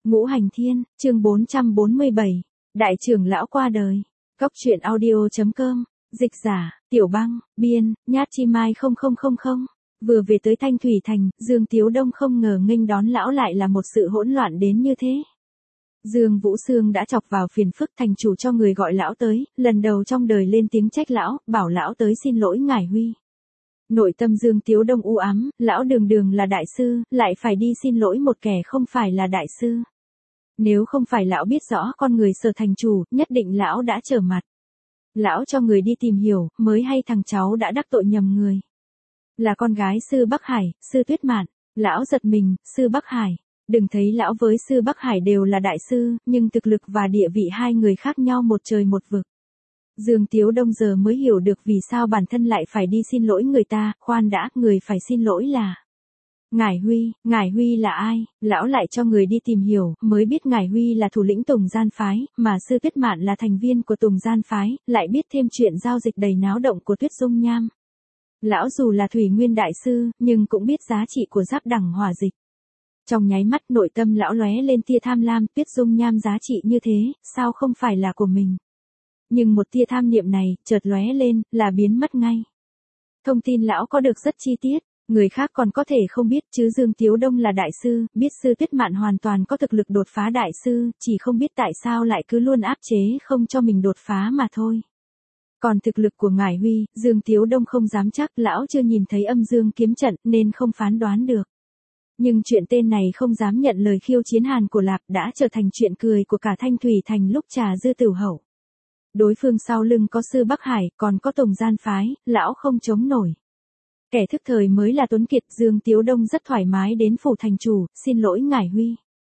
Ngũ Hành Thiên, chương 447, Đại trưởng lão qua đời. Cốc truyện audio.com, dịch giả, Tiểu Băng, biên, Nhát Chi Mai 0000. Vừa về tới Thanh Thủy Thành, Dương Tiếu Đông không ngờ nghênh đón lão lại là một sự hỗn loạn đến như thế. Dương Vũ Sương đã chọc vào phiền phức, thành chủ cho người gọi lão tới, lần đầu trong đời lên tiếng trách lão, bảo lão tới xin lỗi ngải Huy. Nội tâm Dương Tiếu Đông u ám, lão đường đường là đại sư, lại phải đi xin lỗi một kẻ không phải là đại sư. Nếu không phải lão biết rõ con người Sở thành chủ, nhất định lão đã trở mặt. Lão cho người đi tìm hiểu, mới hay thằng cháu đã đắc tội nhầm người. Là con gái sư Bắc Hải, sư Tuyết Mạn. Lão giật mình, sư Bắc Hải. Đừng thấy lão với sư Bắc Hải đều là đại sư, nhưng thực lực và địa vị hai người khác nhau một trời một vực. Dương Tiếu Đông giờ mới hiểu được vì sao bản thân lại phải đi xin lỗi người ta, khoan đã, người phải xin lỗi là ngải Huy là ai? Lão lại cho người đi tìm hiểu, mới biết ngải Huy là thủ lĩnh Tùng Gian Phái, mà sư Tuyết Mạn là thành viên của Tùng Gian Phái, lại biết thêm chuyện giao dịch đầy náo động của Tuyết Dung Nham. Lão dù là Thủy Nguyên đại sư, nhưng cũng biết giá trị của giáp đẳng hỏa dịch. Trong nháy mắt nội tâm lão lóe lên tia tham lam, Tuyết Dung Nham giá trị như thế, sao không phải là của mình? Nhưng một tia tham niệm này, chợt lóe lên, là biến mất ngay. Thông tin lão có được rất chi tiết, người khác còn có thể không biết, chứ Dương Tiếu Đông là đại sư, biết sư Tuyết Mạn hoàn toàn có thực lực đột phá đại sư, chỉ không biết tại sao lại cứ luôn áp chế không cho mình đột phá mà thôi. Còn thực lực của ngải Huy, Dương Tiếu Đông không dám chắc, lão chưa nhìn thấy âm dương kiếm trận nên không phán đoán được. Nhưng chuyện tên này không dám nhận lời khiêu chiến Hàn của Lạp đã trở thành chuyện cười của cả Thanh Thủy Thành lúc trà dư tửu hậu. Đối phương sau lưng có sư Bắc Hải, còn có Tùng Gian Phái, lão không chống nổi. Kẻ thức thời mới là Tuấn Kiệt. Dương Tiếu Đông rất thoải mái đến phủ thành chủ, xin lỗi ngải Huy.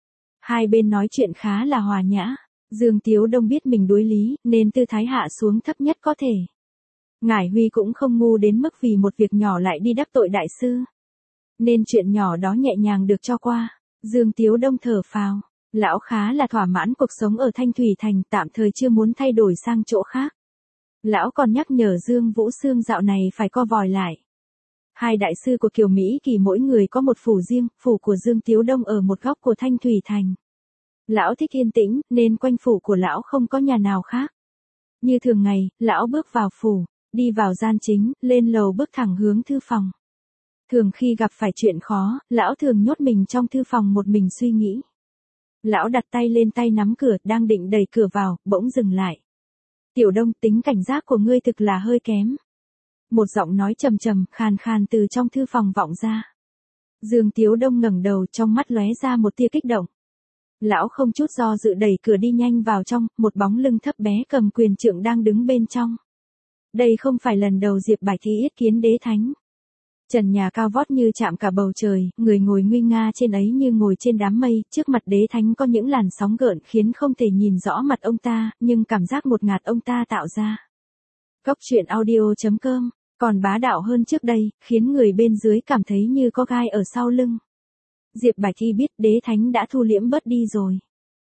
Hai bên nói chuyện khá là hòa nhã. Dương Tiếu Đông biết mình đối lý, nên tư thái hạ xuống thấp nhất có thể. Ngải Huy cũng không ngu đến mức vì một việc nhỏ lại đi đắc tội đại sư. Nên chuyện nhỏ đó nhẹ nhàng được cho qua. Dương Tiếu Đông thở phào. Lão khá là thỏa mãn cuộc sống ở Thanh Thủy Thành, tạm thời chưa muốn thay đổi sang chỗ khác. Lão còn nhắc nhở Dương Vũ Sương dạo này phải co vòi lại. Hai đại sư của Kiều Mỹ Kỳ mỗi người có một phủ riêng, phủ của Dương Tiếu Đông ở một góc của Thanh Thủy Thành. Lão thích yên tĩnh, nên quanh phủ của lão không có nhà nào khác. Như thường ngày, lão bước vào phủ, đi vào gian chính, lên lầu bước thẳng hướng thư phòng. Thường khi gặp phải chuyện khó, lão thường nhốt mình trong thư phòng một mình suy nghĩ. Lão đặt tay lên tay nắm cửa, đang định đẩy cửa vào, bỗng dừng lại. Tiểu Đông, tính cảnh giác của ngươi thực là hơi kém. Một giọng nói trầm trầm, khàn khàn từ trong thư phòng vọng ra. Dương Tiếu Đông ngẩng đầu, trong mắt lóe ra một tia kích động. Lão không chút do dự đẩy cửa đi nhanh vào trong, một bóng lưng thấp bé cầm quyền trượng đang đứng bên trong. Đây không phải lần đầu Diệp Bạch Thi yết kiến đế thánh. Trần nhà cao vót như chạm cả bầu trời, người ngồi nguy nga trên ấy như ngồi trên đám mây, trước mặt đế thánh có những làn sóng gợn khiến không thể nhìn rõ mặt ông ta, nhưng cảm giác ngột ngạt ông ta tạo ra. Cốc truyện audio.com, còn bá đạo hơn trước đây, khiến người bên dưới cảm thấy như có gai ở sau lưng. Diệp Bạch Thi biết đế thánh đã thu liễm bớt đi rồi.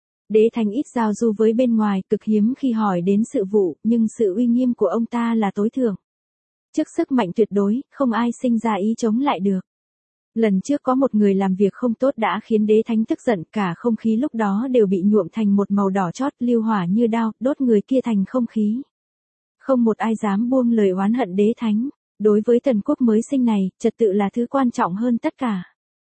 Đế thánh ít giao du với bên ngoài, cực hiếm khi hỏi đến sự vụ, nhưng sự uy nghiêm của ông ta là tối thượng. Trước sức mạnh tuyệt đối, không ai sinh ra ý chống lại được. Lần trước có một người làm việc không tốt đã khiến đế thánh tức giận, cả không khí lúc đó đều bị nhuộm thành một màu đỏ chót, lưu hỏa như đao, đốt người kia thành không khí. Không một ai dám buông lời oán hận đế thánh. Đối với thần quốc mới sinh này, trật tự là thứ quan trọng hơn tất cả.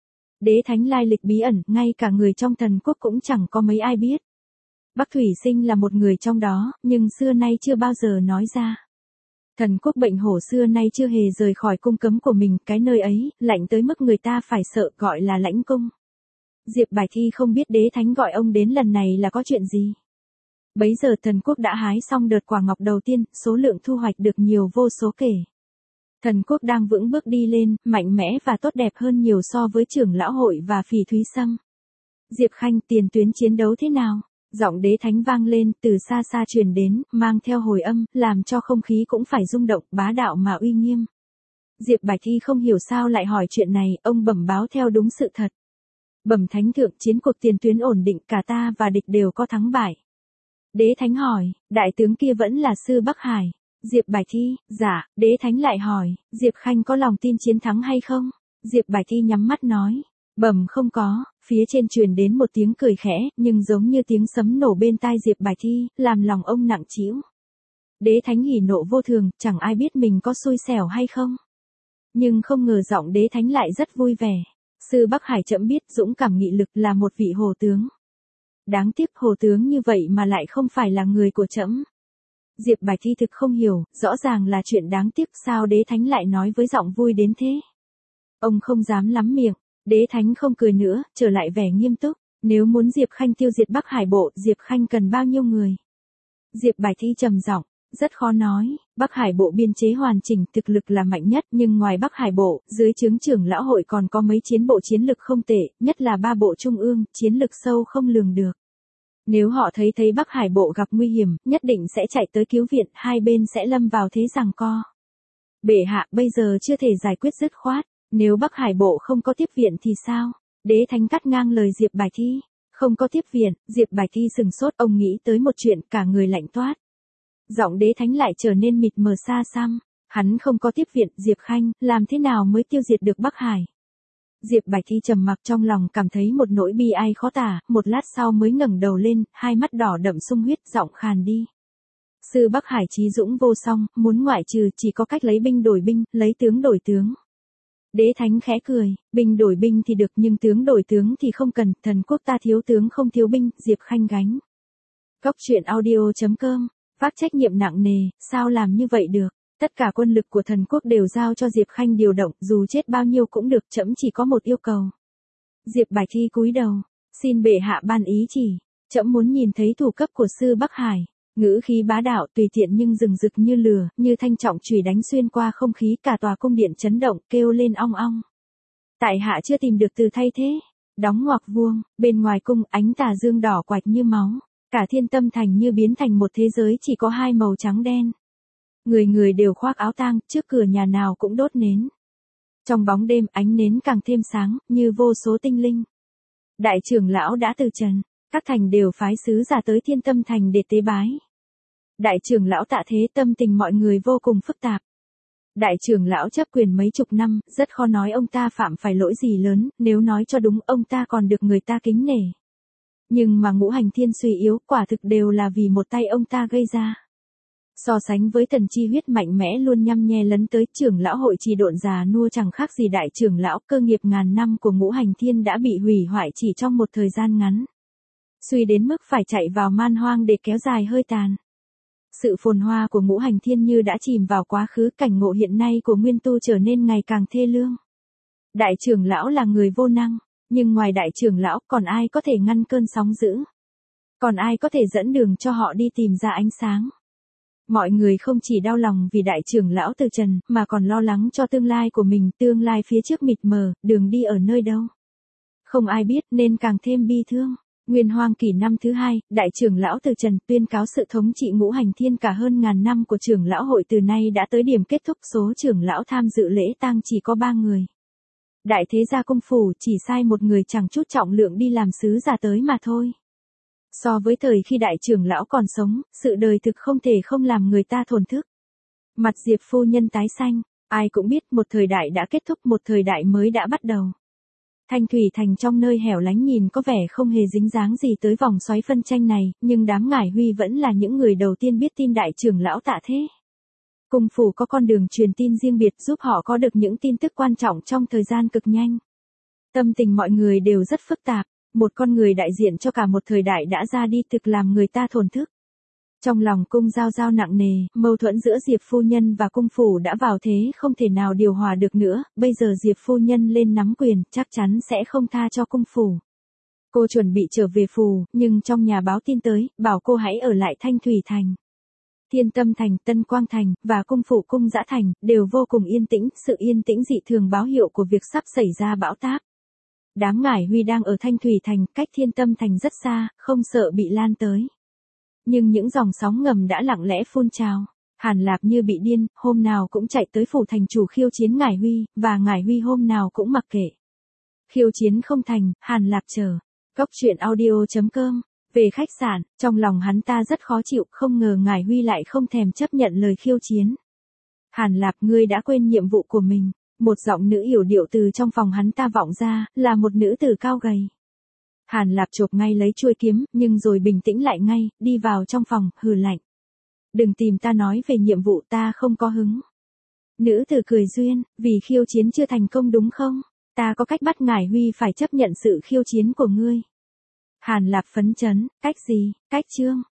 Đế thánh lai lịch bí ẩn, ngay cả người trong thần quốc cũng chẳng có mấy ai biết. Bắc Thủy Sinh là một người trong đó, nhưng xưa nay chưa bao giờ nói ra. Thần quốc bệnh hổ xưa nay chưa hề rời khỏi cung cấm của mình, cái nơi ấy, lạnh tới mức người ta phải sợ, gọi là lãnh cung. Diệp Bạch Thi không biết đế thánh gọi ông đến lần này là có chuyện gì. Bấy giờ thần quốc đã hái xong đợt quả ngọc đầu tiên, số lượng thu hoạch được nhiều vô số kể. Thần quốc đang vững bước đi lên, mạnh mẽ và tốt đẹp hơn nhiều so với trưởng lão hội và Phỉ Thúy Sâm. Diệp Khanh, tiền tuyến chiến đấu thế nào? Giọng đế thánh vang lên, từ xa xa truyền đến, mang theo hồi âm, làm cho không khí cũng phải rung động, bá đạo mà uy nghiêm. Diệp Bạch Thi không hiểu sao lại hỏi chuyện này, ông bẩm báo theo đúng sự thật. Bẩm thánh thượng, chiến cuộc tiền tuyến ổn định, cả ta và địch đều có thắng bại. Đế thánh hỏi, đại tướng kia vẫn là sư Bắc Hải. Diệp Bạch Thi, dạ. Đế thánh lại hỏi, Diệp Khanh có lòng tin chiến thắng hay không? Diệp Bạch Thi nhắm mắt nói, Bẩm không có, phía trên truyền đến một tiếng cười khẽ, nhưng giống như tiếng sấm nổ bên tai Diệp Bài Thi, làm lòng ông nặng trĩu. Đế thánh hỉ nộ vô thường, chẳng ai biết mình có xui xẻo hay không. Nhưng không ngờ giọng đế thánh lại rất vui vẻ. Sư Bắc Hải trẫm biết dũng cảm nghị lực là một vị hồ tướng. Đáng tiếc hồ tướng như vậy mà lại không phải là người của trẫm. Diệp Bài Thi thực không hiểu, rõ ràng là chuyện đáng tiếc sao đế thánh lại nói với giọng vui đến thế. Ông không dám lắm miệng, đế thánh không cười nữa, trở lại vẻ nghiêm túc. Nếu muốn Diệp Khanh tiêu diệt Bắc Hải bộ, Diệp Khanh cần bao nhiêu người? Diệp Bài Thi trầm giọng, rất khó nói, Bắc Hải bộ biên chế hoàn chỉnh thực lực là mạnh nhất, nhưng ngoài Bắc Hải bộ, dưới trướng trưởng lão hội còn có mấy chiến bộ chiến lực không tệ, nhất là 3 bộ trung ương, chiến lực sâu không lường được. Nếu họ thấy Bắc Hải bộ gặp nguy hiểm, nhất định sẽ chạy tới cứu viện, hai bên sẽ lâm vào thế giằng co. Bệ hạ bây giờ chưa thể giải quyết dứt khoát, nếu Bắc Hải bộ không có tiếp viện thì sao? Đế thánh cắt ngang lời Diệp Bài Thi. Không có tiếp viện, Diệp Bài Thi sừng sốt, ông nghĩ tới một chuyện, cả người lạnh toát. Giọng đế thánh lại trở nên mịt mờ xa xăm. Hắn không có tiếp viện, Diệp Khanh, làm thế nào mới tiêu diệt được Bắc Hải? Diệp Bài Thi trầm mặc, trong lòng cảm thấy một nỗi bi ai khó tả, một lát sau mới ngẩng đầu lên, hai mắt đỏ đậm sung huyết, giọng khàn đi. Sư Bắc Hải chí dũng vô song, muốn ngoại trừ chỉ có cách lấy binh đổi binh, lấy tướng đổi tướng. Đế thánh khẽ cười, binh đổi binh thì được nhưng tướng đổi tướng thì không cần, thần quốc ta thiếu tướng không thiếu binh, Diệp Khanh gánh. Cốc truyện audio.com, vác trách nhiệm nặng nề, sao làm như vậy được? Tất cả quân lực của thần quốc đều giao cho Diệp Khanh điều động, dù chết bao nhiêu cũng được, trẫm chỉ có một yêu cầu. Diệp Bài Thi cúi đầu, xin bệ hạ ban ý chỉ, trẫm muốn nhìn thấy thủ cấp của sư Bắc Hải. Ngữ khí bá đạo, tùy tiện nhưng rừng rực như lửa, như thanh trọng chùy đánh xuyên qua không khí, cả tòa cung điện chấn động, kêu lên ong ong. Tại hạ chưa tìm được từ thay thế. Đóng ngoặc vuông, bên ngoài cung, ánh tà dương đỏ quạch như máu, cả Thiên Tâm Thành như biến thành một thế giới chỉ có hai màu trắng đen. Người người đều khoác áo tang, trước cửa nhà nào cũng đốt nến. Trong bóng đêm, ánh nến càng thêm sáng, như vô số tinh linh. Đại trưởng lão đã từ trần, các thành đều phái sứ giả tới Thiên Tâm Thành để tế bái. Đại trưởng lão Tạ Thế, tâm tình mọi người vô cùng phức tạp. Đại trưởng lão chấp quyền mấy chục năm, rất khó nói ông ta phạm phải lỗi gì lớn, nếu nói cho đúng ông ta còn được người ta kính nể. Nhưng mà ngũ hành thiên suy yếu, quả thực đều là vì một tay ông ta gây ra. So sánh với Tần Chi Huyết mạnh mẽ luôn nhăm nhe lấn tới, trưởng lão hội trì độn già nua chẳng khác gì đại trưởng lão, cơ nghiệp ngàn năm của ngũ hành thiên đã bị hủy hoại chỉ trong một thời gian ngắn. Suy đến mức phải chạy vào man hoang để kéo dài hơi tàn. Sự phồn hoa của ngũ hành thiên như đã chìm vào quá khứ, cảnh ngộ hiện nay của Nguyên Tu trở nên ngày càng thê lương. Đại trưởng lão là người vô năng, nhưng ngoài đại trưởng lão còn ai có thể ngăn cơn sóng dữ? Còn ai có thể dẫn đường cho họ đi tìm ra ánh sáng? Mọi người không chỉ đau lòng vì đại trưởng lão từ trần, mà còn lo lắng cho tương lai của mình, tương lai phía trước mịt mờ, đường đi ở nơi đâu? Không ai biết nên càng thêm bi thương. Nguyên Hoang kỷ năm thứ 2, đại trưởng lão từ trần tuyên cáo sự thống trị ngũ hành thiên cả hơn ngàn năm của trưởng lão hội từ nay đã tới điểm kết thúc, số trưởng lão tham dự lễ tang chỉ có 3 người. Đại thế gia cung phủ chỉ sai một người chẳng chút trọng lượng đi làm sứ giả tới mà thôi. So với thời khi đại trưởng lão còn sống, sự đời thực không thể không làm người ta thổn thức. Mặt Diệp phu nhân tái xanh, ai cũng biết một thời đại đã kết thúc, một thời đại mới đã bắt đầu. Thanh Thủy Thành trong nơi hẻo lánh nhìn có vẻ không hề dính dáng gì tới vòng xoáy phân tranh này, nhưng đám Ngải Huy vẫn là những người đầu tiên biết tin đại trưởng lão Tạ Thế. Cung phủ có con đường truyền tin riêng biệt giúp họ có được những tin tức quan trọng trong thời gian cực nhanh. Tâm tình mọi người đều rất phức tạp, một con người đại diện cho cả một thời đại đã ra đi thực làm người ta thổn thức. Trong lòng cung giao nặng nề, mâu thuẫn giữa Diệp phu nhân và cung phủ đã vào thế không thể nào điều hòa được nữa, bây giờ Diệp phu nhân lên nắm quyền, chắc chắn sẽ không tha cho cung phủ. Cô chuẩn bị trở về phủ, nhưng trong nhà báo tin tới, bảo cô hãy ở lại Thanh Thủy Thành. Thiên Tâm Thành, Tân Quang Thành, và cung phủ Cung Dã Thành, đều vô cùng yên tĩnh, sự yên tĩnh dị thường báo hiệu của việc sắp xảy ra bão táp. Đám Ngải Huy đang ở Thanh Thủy Thành, cách Thiên Tâm Thành rất xa, không sợ bị lan tới. Nhưng những dòng sóng ngầm đã lặng lẽ phun trào. Hàn Lạp như bị điên, hôm nào cũng chạy tới phủ thành chủ khiêu chiến Ngải Huy, và Ngải Huy hôm nào cũng mặc kệ. Khiêu chiến không thành, Hàn Lạp chờ. Cốc truyện audio.com. Về khách sạn, trong lòng hắn ta rất khó chịu, không ngờ Ngải Huy lại không thèm chấp nhận lời khiêu chiến. Hàn Lạp, ngươi đã quên nhiệm vụ của mình. Một giọng nữ yểu điệu từ trong phòng hắn ta vọng ra, là một nữ tử cao gầy. Hàn Lạp chộp ngay lấy chuôi kiếm, nhưng rồi bình tĩnh lại ngay, đi vào trong phòng, hừ lạnh. Đừng tìm ta nói về nhiệm vụ, ta không có hứng. Nữ tử cười duyên, vì khiêu chiến chưa thành công đúng không? Ta có cách bắt Ngải Huy phải chấp nhận sự khiêu chiến của ngươi. Hàn Lạp phấn chấn, cách gì, cách chương.